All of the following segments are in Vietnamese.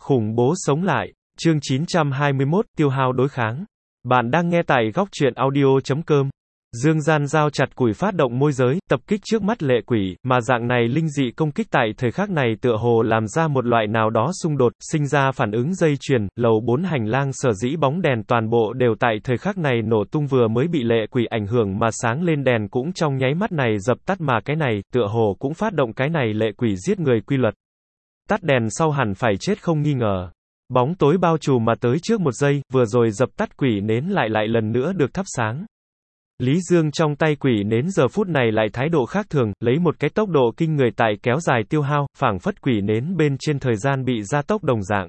Khủng bố sống lại. Chương 921, tiêu hao đối kháng. Bạn đang nghe tại góc truyện audio.com. Dương gian giao chặt củi phát động môi giới, tập kích trước mắt lệ quỷ, mà dạng này linh dị công kích tại thời khắc này tựa hồ làm ra một loại nào đó xung đột, sinh ra phản ứng dây chuyền, lầu 4 hành lang sở dĩ bóng đèn toàn bộ đều tại thời khắc này nổ tung vừa mới bị lệ quỷ ảnh hưởng mà sáng lên đèn cũng trong nháy mắt này dập tắt mà cái này, tựa hồ cũng phát động cái này lệ quỷ giết người quy luật. Tắt đèn sau hẳn phải chết không nghi ngờ. Bóng tối bao trùm mà tới trước một giây, vừa rồi dập tắt quỷ nến lại lần nữa được thắp sáng. Lý Dương trong tay quỷ nến giờ phút này lại thái độ khác thường, lấy một cái tốc độ kinh người tại kéo dài tiêu hao, phảng phất quỷ nến bên trên thời gian bị gia tốc đồng dạng.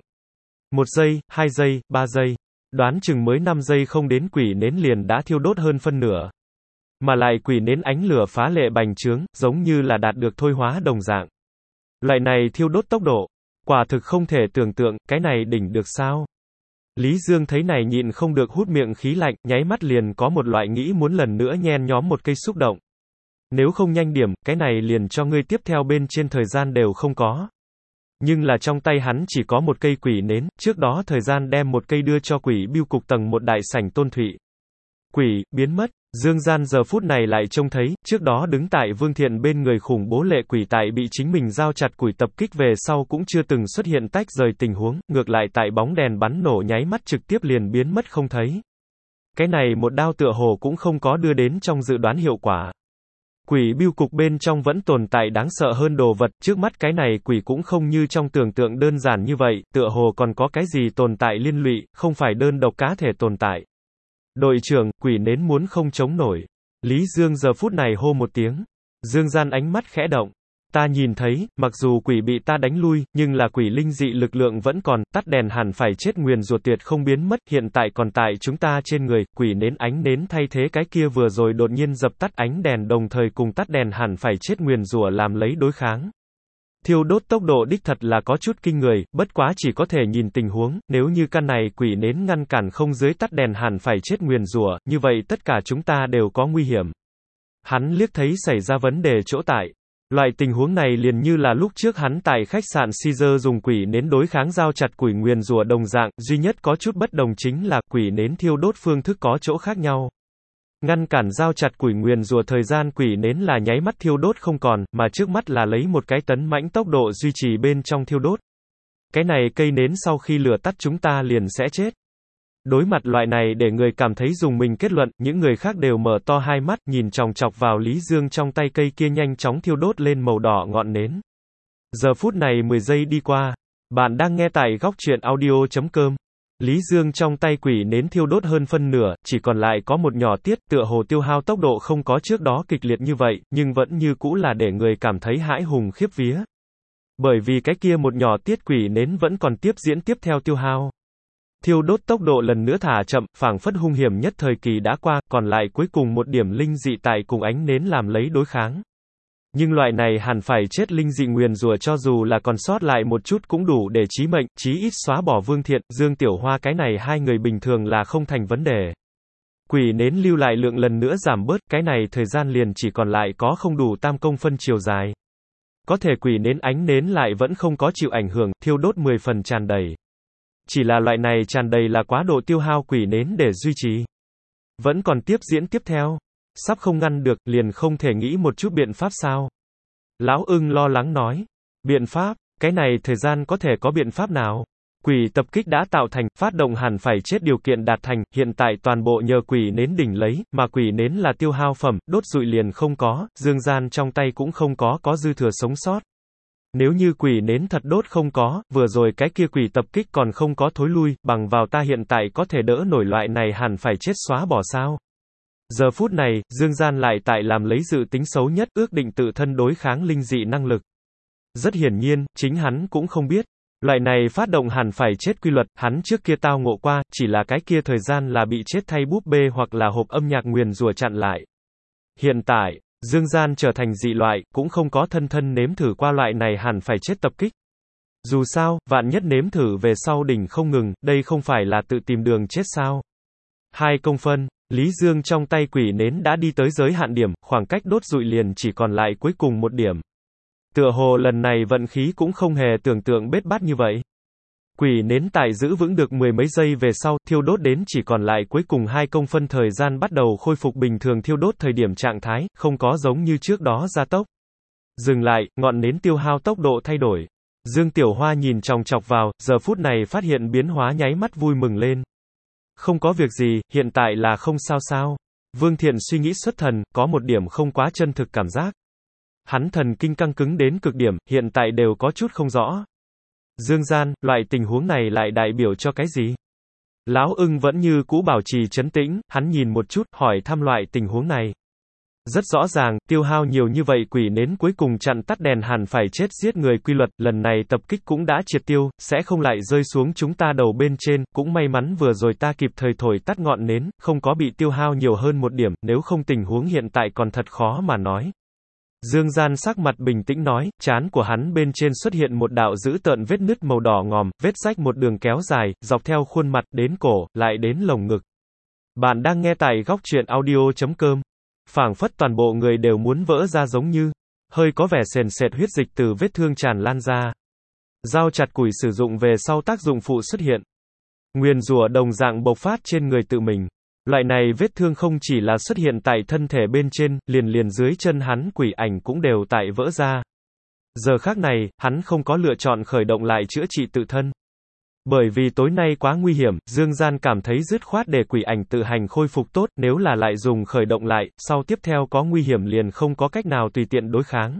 1 giây, 2 giây, 3 giây. Đoán chừng mới 5 giây không đến quỷ nến liền đã thiêu đốt hơn phân nửa. Mà lại quỷ nến ánh lửa phá lệ bành trướng, giống như là đạt được thôi hóa đồng dạng. Loại này thiêu đốt tốc độ, quả thực không thể tưởng tượng, cái này đỉnh được sao? Lý Dương thấy này nhịn không được hút miệng khí lạnh, nháy mắt liền có một loại nghĩ muốn lần nữa nhen nhóm một cây xúc động. Nếu không nhanh điểm, cái này liền cho ngươi tiếp theo bên trên thời gian đều không có. Nhưng là trong tay hắn chỉ có một cây quỷ nến, trước đó thời gian đem một cây đưa cho quỷ bưu cục tầng 1 đại sảnh Tôn Thụy. Quỷ, biến mất. Dương gian giờ phút này lại trông thấy, trước đó đứng tại Vương Thiện bên người khủng bố lệ quỷ tại bị chính mình giao chặt củi tập kích về sau cũng chưa từng xuất hiện tách rời tình huống, ngược lại tại bóng đèn bắn nổ nháy mắt trực tiếp liền biến mất không thấy. Cái này một đao tựa hồ cũng không có đưa đến trong dự đoán hiệu quả. Quỷ bưu cục bên trong vẫn tồn tại đáng sợ hơn đồ vật, trước mắt cái này quỷ cũng không như trong tưởng tượng đơn giản như vậy, tựa hồ còn có cái gì tồn tại liên lụy, không phải đơn độc cá thể tồn tại. Đội trưởng, quỷ nến muốn không chống nổi. Lý Dương giờ phút này hô một tiếng. Dương gian ánh mắt khẽ động. Ta nhìn thấy, mặc dù quỷ bị ta đánh lui, nhưng là quỷ linh dị lực lượng vẫn còn, tắt đèn hẳn phải chết nguyền rủa tuyệt không biến mất, hiện tại còn tại chúng ta trên người, quỷ nến ánh nến thay thế cái kia vừa rồi đột nhiên dập tắt ánh đèn đồng thời cùng tắt đèn hẳn phải chết nguyền rủa làm lấy đối kháng. Thiêu đốt tốc độ đích thật là có chút kinh người, bất quá chỉ có thể nhìn tình huống, nếu như căn này quỷ nến ngăn cản không dưới tắt đèn hẳn phải chết nguyền rủa, như vậy tất cả chúng ta đều có nguy hiểm. Hắn liếc thấy xảy ra vấn đề chỗ tại. Loại tình huống này liền như là lúc trước hắn tại khách sạn Caesar dùng quỷ nến đối kháng giao chặt quỷ nguyền rủa đồng dạng, duy nhất có chút bất đồng chính là quỷ nến thiêu đốt phương thức có chỗ khác nhau. Ngăn cản giao chặt quỷ nguyền rủa thời gian quỷ nến là nháy mắt thiêu đốt không còn, mà trước mắt là lấy một cái tấn mãnh tốc độ duy trì bên trong thiêu đốt. Cái này cây nến sau khi lửa tắt chúng ta liền sẽ chết. Đối mặt loại này để người cảm thấy dùng mình kết luận, những người khác đều mở to hai mắt, nhìn chòng chọc vào Lý Dương trong tay cây kia nhanh chóng thiêu đốt lên màu đỏ ngọn nến. Giờ phút này 10 giây đi qua. Bạn đang nghe tại góc truyện audio.com. Lý Dương trong tay quỷ nến thiêu đốt hơn phân nửa, chỉ còn lại có một nhỏ tiết, tựa hồ tiêu hao tốc độ không có trước đó kịch liệt như vậy, nhưng vẫn như cũ là để người cảm thấy hãi hùng khiếp vía. Bởi vì cái kia một nhỏ tiết quỷ nến vẫn còn tiếp diễn tiếp theo tiêu hao. Thiêu đốt tốc độ lần nữa thả chậm, phảng phất hung hiểm nhất thời kỳ đã qua, còn lại cuối cùng một điểm linh dị tại cùng ánh nến làm lấy đối kháng. Nhưng loại này hẳn phải chết linh dị nguyền rủa cho dù là còn sót lại một chút cũng đủ để chí mệnh, chí ít xóa bỏ Vương Thiện, Dương Tiểu Hoa cái này hai người bình thường là không thành vấn đề. Quỷ nến lưu lại lượng lần nữa giảm bớt, cái này thời gian liền chỉ còn lại có không đủ tam công phân chiều dài. Có thể quỷ nến ánh nến lại vẫn không có chịu ảnh hưởng, thiêu đốt 10 phần tràn đầy. Chỉ là loại này tràn đầy là quá độ tiêu hao quỷ nến để duy trì. Vẫn còn tiếp diễn tiếp theo. Sắp không ngăn được, liền không thể nghĩ một chút biện pháp sao? Lão ưng lo lắng nói. Biện pháp? Cái này thời gian có thể có biện pháp nào? Quỷ tập kích đã tạo thành, phát động hẳn phải chết điều kiện đạt thành, hiện tại toàn bộ nhờ quỷ nến đỉnh lấy, mà quỷ nến là tiêu hao phẩm, đốt rụi liền không có, dương gian trong tay cũng không có dư thừa sống sót. Nếu như quỷ nến thật đốt không có, vừa rồi cái kia quỷ tập kích còn không có thối lui, bằng vào ta hiện tại có thể đỡ nổi loại này hẳn phải chết xóa bỏ sao? Giờ phút này, Dương gian lại tại làm lấy dự tính xấu nhất, ước định tự thân đối kháng linh dị năng lực. Rất hiển nhiên, chính hắn cũng không biết. Loại này phát động hẳn phải chết quy luật, hắn trước kia tao ngộ qua, chỉ là cái kia thời gian là bị chết thay búp bê hoặc là hộp âm nhạc nguyền rủa chặn lại. Hiện tại, Dương gian trở thành dị loại, cũng không có thân nếm thử qua loại này hẳn phải chết tập kích. Dù sao, vạn nhất nếm thử về sau đỉnh không ngừng, đây không phải là tự tìm đường chết sao? 2 công phân. Lý Dương trong tay quỷ nến đã đi tới giới hạn điểm, khoảng cách đốt rụi liền chỉ còn lại cuối cùng một điểm. Tựa hồ lần này vận khí cũng không hề tưởng tượng bết bát như vậy. Quỷ nến tại giữ vững được mười mấy giây về sau, thiêu đốt đến chỉ còn lại cuối cùng 2 công phân thời gian bắt đầu khôi phục bình thường thiêu đốt thời điểm trạng thái, không có giống như trước đó gia tốc. Dừng lại, ngọn nến tiêu hao tốc độ thay đổi. Dương Tiểu Hoa nhìn chòng chọc vào, giờ phút này phát hiện biến hóa nháy mắt vui mừng lên. Không có việc gì, hiện tại là không sao sao. Vương Thiện suy nghĩ xuất thần, có một điểm không quá chân thực cảm giác. Hắn thần kinh căng cứng đến cực điểm, hiện tại đều có chút không rõ. Dương gian, loại tình huống này lại đại biểu cho cái gì? Lão ưng vẫn như cũ bảo trì trấn tĩnh, hắn nhìn một chút, hỏi thăm loại tình huống này. Rất rõ ràng, tiêu hao nhiều như vậy quỷ nến cuối cùng chặn tắt đèn hẳn phải chết giết người quy luật, lần này tập kích cũng đã triệt tiêu, sẽ không lại rơi xuống chúng ta đầu bên trên, cũng may mắn vừa rồi ta kịp thời thổi tắt ngọn nến, không có bị tiêu hao nhiều hơn một điểm, nếu không tình huống hiện tại còn thật khó mà nói. Dương Gian sắc mặt bình tĩnh nói, trán của hắn bên trên xuất hiện một đạo dữ tợn vết nứt màu đỏ ngòm, vết rách một đường kéo dài, dọc theo khuôn mặt, đến cổ, lại đến lồng ngực. Bạn đang nghe tại góc truyện audio.com. Phảng phất toàn bộ người đều muốn vỡ ra giống như, hơi có vẻ sền sệt huyết dịch từ vết thương tràn lan ra. Dao chặt củi sử dụng về sau tác dụng phụ xuất hiện. Nguyền rủa đồng dạng bộc phát trên người tự mình. Loại này vết thương không chỉ là xuất hiện tại thân thể bên trên, liền dưới chân hắn quỷ ảnh cũng đều tại vỡ ra. Giờ khắc này, hắn không có lựa chọn khởi động lại chữa trị tự thân. Bởi vì tối nay quá nguy hiểm, Dương Gian cảm thấy dứt khoát để quỷ ảnh tự hành khôi phục tốt, nếu là lại dùng khởi động lại, sau tiếp theo có nguy hiểm liền không có cách nào tùy tiện đối kháng.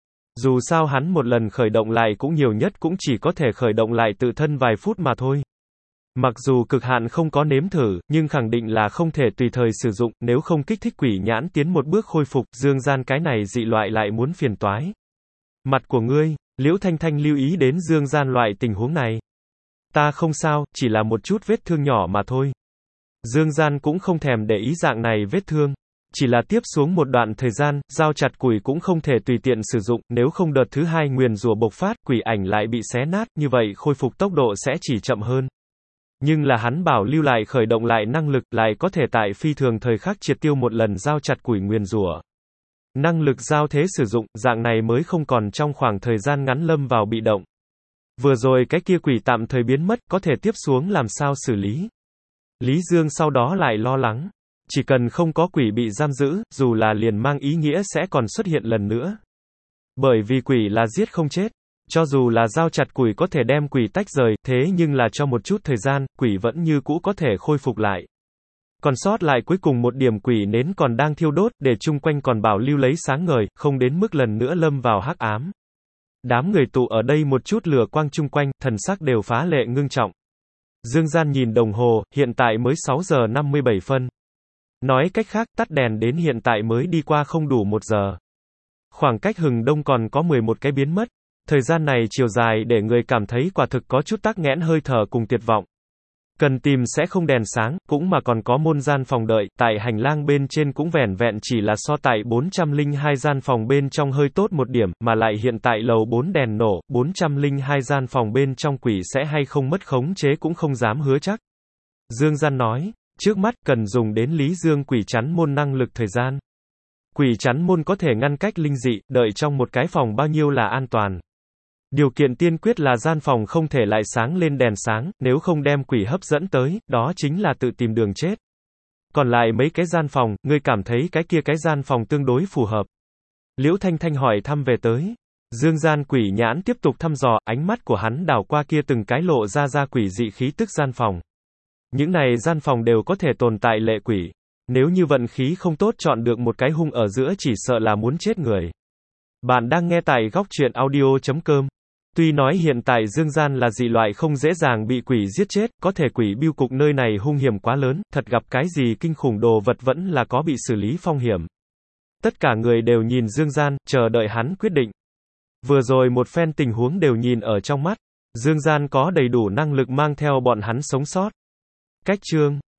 Dù sao hắn một lần khởi động lại cũng nhiều nhất cũng chỉ có thể khởi động lại tự thân vài phút mà thôi. Mặc dù cực hạn không có nếm thử, nhưng khẳng định là không thể tùy thời sử dụng, nếu không kích thích quỷ nhãn tiến một bước khôi phục, Dương Gian cái này dị loại lại muốn phiền toái. Mặt của ngươi, Liễu Thanh Thanh lưu ý đến Dương Gian loại tình huống này. Ta không sao, chỉ là một chút vết thương nhỏ mà thôi. Dương Gian cũng không thèm để ý dạng này vết thương. Chỉ là tiếp xuống một đoạn thời gian, dao chặt củi cũng không thể tùy tiện sử dụng, nếu không đợt thứ hai nguyền rủa bộc phát, quỷ ảnh lại bị xé nát, như vậy khôi phục tốc độ sẽ chỉ chậm hơn. Nhưng là hắn bảo lưu lại khởi động lại năng lực, lại có thể tại phi thường thời khắc triệt tiêu một lần dao chặt củi nguyền rủa. Năng lực giao thế sử dụng, dạng này mới không còn trong khoảng thời gian ngắn lâm vào bị động. Vừa rồi cái kia quỷ tạm thời biến mất, có thể tiếp xuống làm sao xử lý. Lý Dương sau đó lại lo lắng. Chỉ cần không có quỷ bị giam giữ, dù là liền mang ý nghĩa sẽ còn xuất hiện lần nữa. Bởi vì quỷ là giết không chết. Cho dù là dao chặt củi có thể đem quỷ tách rời, thế nhưng là cho một chút thời gian, quỷ vẫn như cũ có thể khôi phục lại. Còn sót lại cuối cùng một điểm quỷ nến còn đang thiêu đốt, để chung quanh còn bảo lưu lấy sáng ngời, không đến mức lần nữa lâm vào hắc ám. Đám người tụ ở đây một chút lửa quang chung quanh, thần sắc đều phá lệ ngưng trọng. Dương Gian nhìn đồng hồ, hiện tại mới 6 giờ 57 phân. Nói cách khác, tắt đèn đến hiện tại mới đi qua không đủ 1 giờ. Khoảng cách hừng đông còn có 11 cái biến mất. Thời gian này chiều dài để người cảm thấy quả thực có chút tắc nghẽn hơi thở cùng tuyệt vọng. Cần tìm sẽ không đèn sáng, cũng mà còn có môn gian phòng đợi, tại hành lang bên trên cũng vẻn vẹn chỉ là so tại 402 gian phòng bên trong hơi tốt một điểm, mà lại hiện tại lầu 4 đèn nổ, 402 gian phòng bên trong quỷ sẽ hay không mất khống chế cũng không dám hứa chắc. Dương Gian nói, trước mắt cần dùng đến Lý Dương quỷ chắn môn năng lực thời gian. Quỷ chắn môn có thể ngăn cách linh dị, đợi trong một cái phòng bao nhiêu là an toàn. Điều kiện tiên quyết là gian phòng không thể lại sáng lên đèn sáng, nếu không đem quỷ hấp dẫn tới, đó chính là tự tìm đường chết. Còn lại mấy cái gian phòng, ngươi cảm thấy cái kia cái gian phòng tương đối phù hợp. Liễu Thanh Thanh hỏi thăm về tới. Dương Gian quỷ nhãn tiếp tục thăm dò, ánh mắt của hắn đảo qua kia từng cái lộ ra quỷ dị khí tức gian phòng. Những này gian phòng đều có thể tồn tại lệ quỷ. Nếu như vận khí không tốt chọn được một cái hung ở giữa chỉ sợ là muốn chết người. Bạn đang nghe tại góc truyện audio.com. Tuy nói hiện tại Dương Gian là dị loại không dễ dàng bị quỷ giết chết, có thể quỷ bưu cục nơi này hung hiểm quá lớn, thật gặp cái gì kinh khủng đồ vật vẫn là có bị xử lý phong hiểm. Tất cả người đều nhìn Dương Gian, chờ đợi hắn quyết định. Vừa rồi một phen tình huống đều nhìn ở trong mắt. Dương Gian có đầy đủ năng lực mang theo bọn hắn sống sót. Cách chương